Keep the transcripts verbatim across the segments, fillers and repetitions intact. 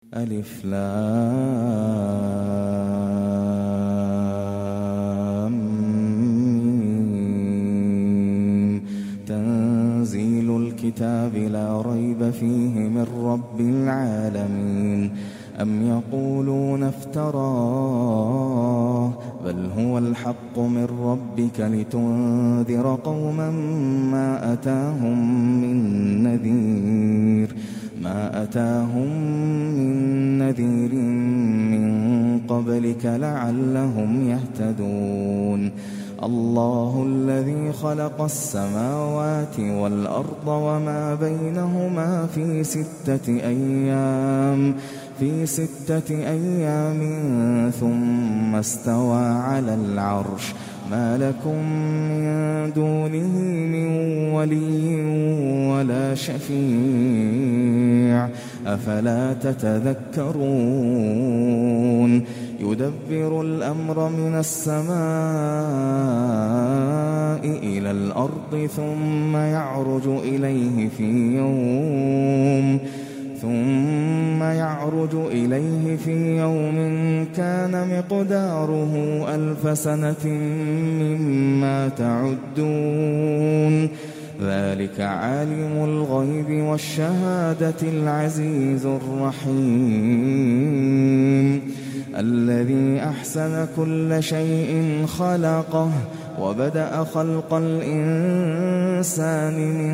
ألف لام ميم. تنزيل الكتاب لا ريب فيه من رب العالمين. أم يقولون افتراه بل هو الحق من ربك لتنذر قوما ما أتاهم من نذير ما أتاهم من نذير من قبلك لعلهم يهتدون. الله الذي خلق السماوات والأرض وما بينهما في ستة أيام في ستة أيام ثم استوى على العرش. ما لكم من دونه من ولي ولا شفيع أفلا تتذكرون. يدبر الأمر من السماء إلى الأرض ثم يعرج إليه في يوم ثم يعرج إليه في يوم كان مقداره ألف سنة مما تعدون. ذلك عالم الغيب والشهادة العزيز الرحيم. الذي أحسن كل شيء خلقه وبدأ خلق الإنسان من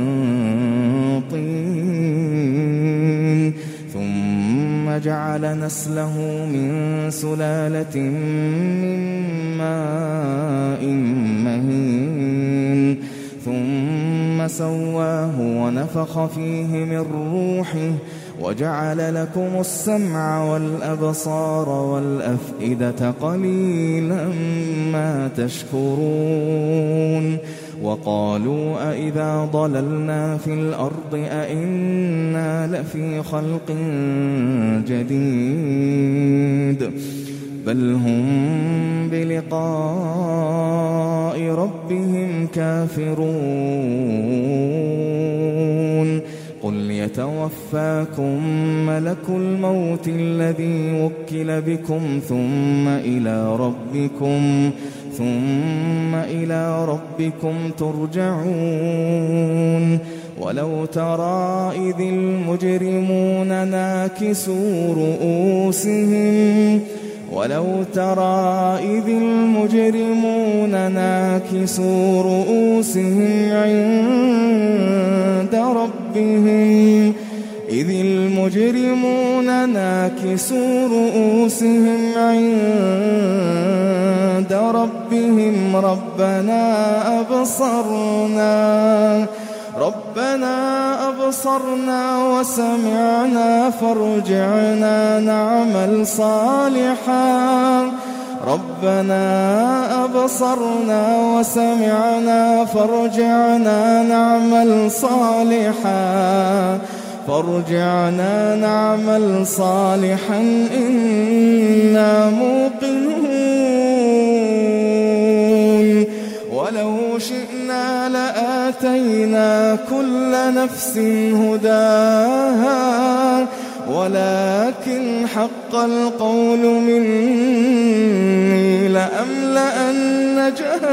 طين ثم جعل نسله من سلالة من ماء مهين ثم سواه ونفخ فيه من روحه وجعل لكم السمع والأبصار والأفئدة قليلا ما تشكرون. وقالوا أئذا ضللنا في الأرض أئنا لفي خلق جديد بل هم بلقاء ربهم كافرون. قل يتوفاكم ملك الموت الذي وكل بكم ثم إلى ربكم ثم إلى ربكم ترجعون. ولو ترى إذ المجرمون ناكسوا رؤوسهم ولو ترى إذ المجرمون ناكسوا رؤوسهم عند ربهم إذ المجرمون ناكسوا رؤوسهم عند ربهم ربنا أبصرنا ربنا أبصرنا وسمعنا فارجعنا نعمل صالحا ربنا أبصرنا وسمعنا فارجعنا نعمل صالحا فارجعنا نعمل صالحا إنا موقنون. ولو شئنا لآتينا كل نفس هداها ولكن حق القول مني لأملأن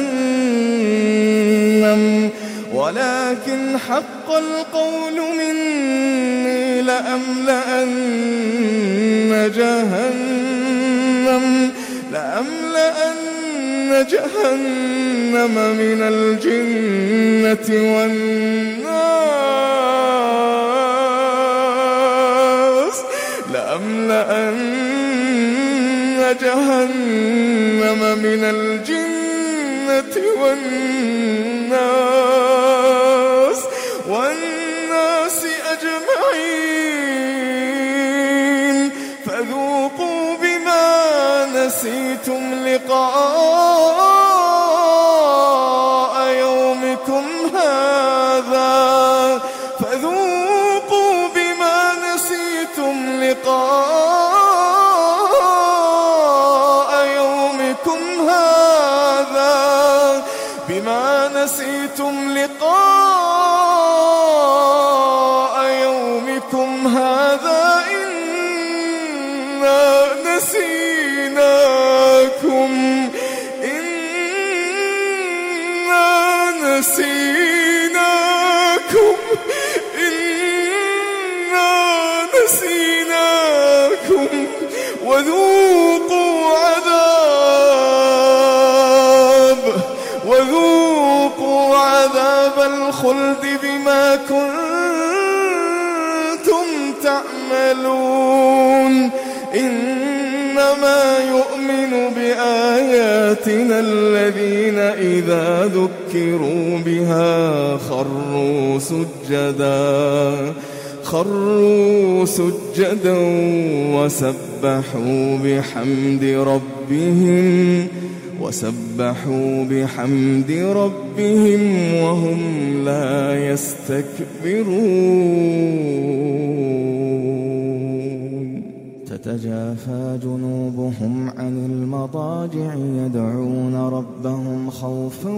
جهنم ولكن حق القول مني لأملأن جهنم لأملأن جهنم من الجنة والناس لأملأن جهنم من الجنة والناس والناس أجمعين فذوقوا بما نسيتم لقاء يومكم هذا فذوقوا بما نسيتم لقاء يومكم هذا بما نسيتم لقاء يومكم هذا إنا وذوقوا عذاب وذوقوا عذاب الخلد بما كنتم تعملون إنما يؤمن بآياتنا الذين إذا ذكروا بها خروا سجدا خروا سجدا وسبحوا بحمد ربهم وسبحوا بحمد ربهم وهم لا يستكبرون تتجافى جنوبهم عن المضاجع يدعون ربهم خوفا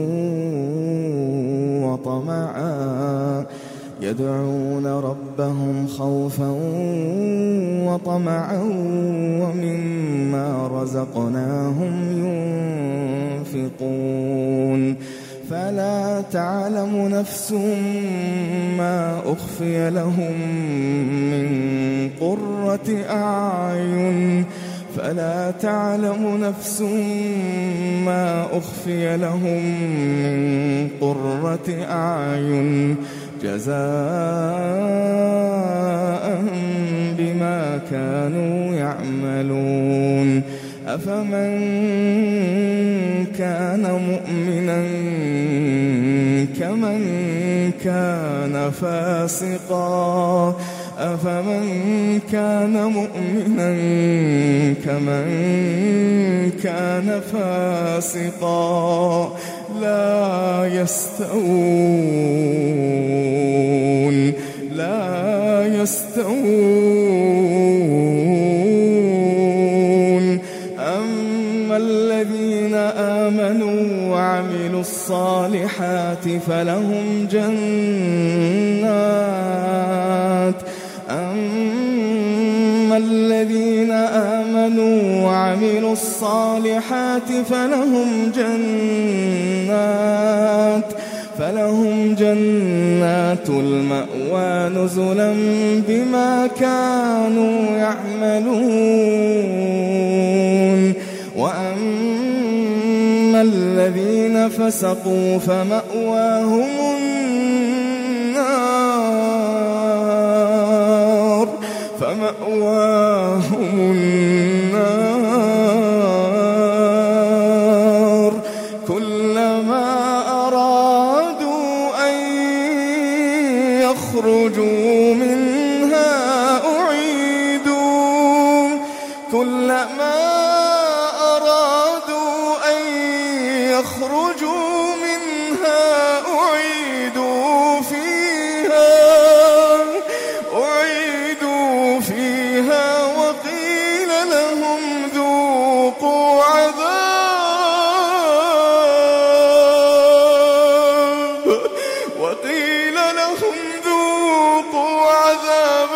وطمعا يدعون ربهم خوفا وطمعا ومما رزقناهم ينفقون فلا تعلم نفس ما أخفي لهم من قرة أعين فلا تعلم نفس ما أخفي لهم من قرة أعين جزاء بما كانوا يعملون أفمن كان مؤمنا كمن كان فاسقا أفمن كان مؤمنا كمن كان فاسقا لا يستوون لا يستوون أما الذين آمنوا وعملوا الصالحات فلهم جنات أما الذين آمنوا وعملوا الصالحات فلهم جنات فلهم جنات المأوى نزلا بما كانوا يعملون وأما الذين فسقوا فمأواهم النار فمأواهم النار كلما أرادوا أن يخرجوا منها أعيدوا كلما أرادوا أن يخرجوا منها أعيدوا فيها أعيدوا فيها وقيل لهم ذوقوا عذاب وقيل لهم ذوقوا عذاب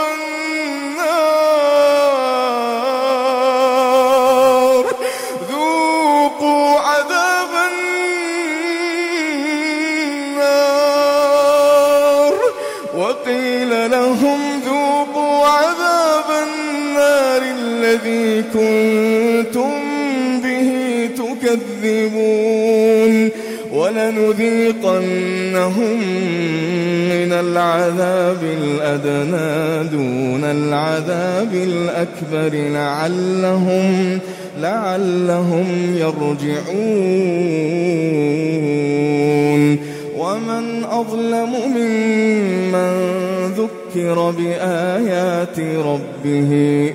النار ذوقوا عذاب النار وقيل لهم ذوقوا عذاب النار الذي كنتم به تكذبون ولنذيقنهم من العذاب الأدنى دون العذاب الأكبر لعلهم لعلهم يرجعون ومن أظلم ممن ذكر بآيات ربه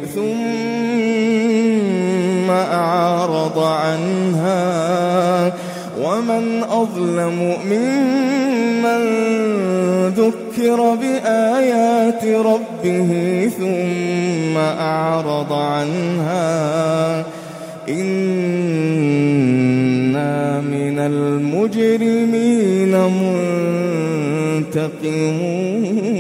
ثم أعرض عنها ومن أظلم ممن ذكر بآيات ربه ثم أعرض عنها إنا من المجرمين منتقمون